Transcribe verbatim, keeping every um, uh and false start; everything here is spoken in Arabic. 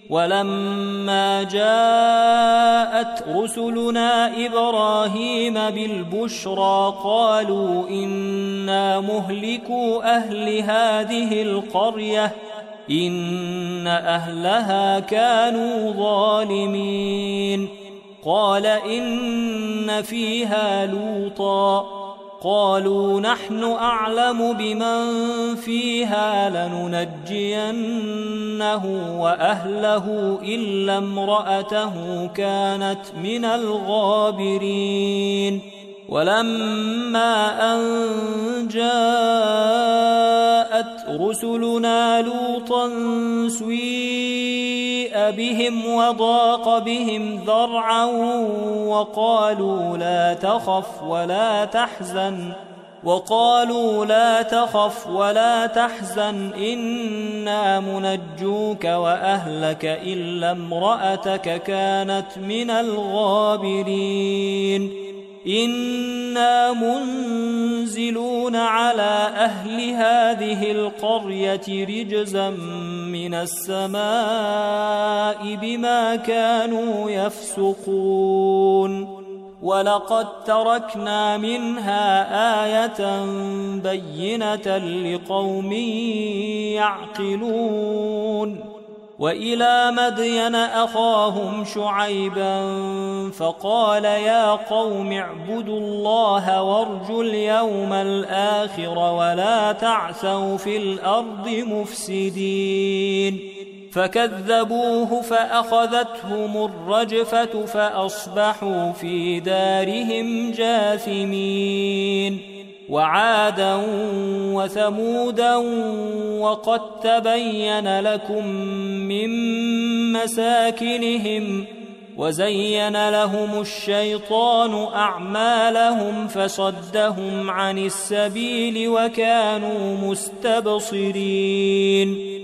ولما جاءت رسلنا إبراهيم بالبشرى قالوا إنا مهلكو أهل هذه القرية إن أهلها كانوا ظالمين قال إن فيها لوطا قالوا نحن أعلم بمن فيها لننجينه وأهله إلا امرأته كانت من الغابرين ولما أن جاءت رسلنا لوطا سيء بهم وضاق بهم ذرعا وقالوا لا تخف ولا تحزن وقالوا لا تخف ولا تحزن إنا منجوك وأهلك إلا امرأتك كانت من الغابرين إنا منزلون على أهل هذه القرية رجزا من السماء بما كانوا يفسقون ولقد تركنا منها آية بينة لقوم يعقلون وإلى مدين أخاهم شعيبا فقال يا قوم اعبدوا الله وارجوا اليوم الآخر ولا تعثوا في الأرض مفسدين فكذبوه فأخذتهم الرجفة فأصبحوا في دارهم جاثمين وعادا وثمودا وقد تبين لكم من مساكنهم وزين لهم الشيطان أعمالهم فصدهم عن السبيل وكانوا مستبصرين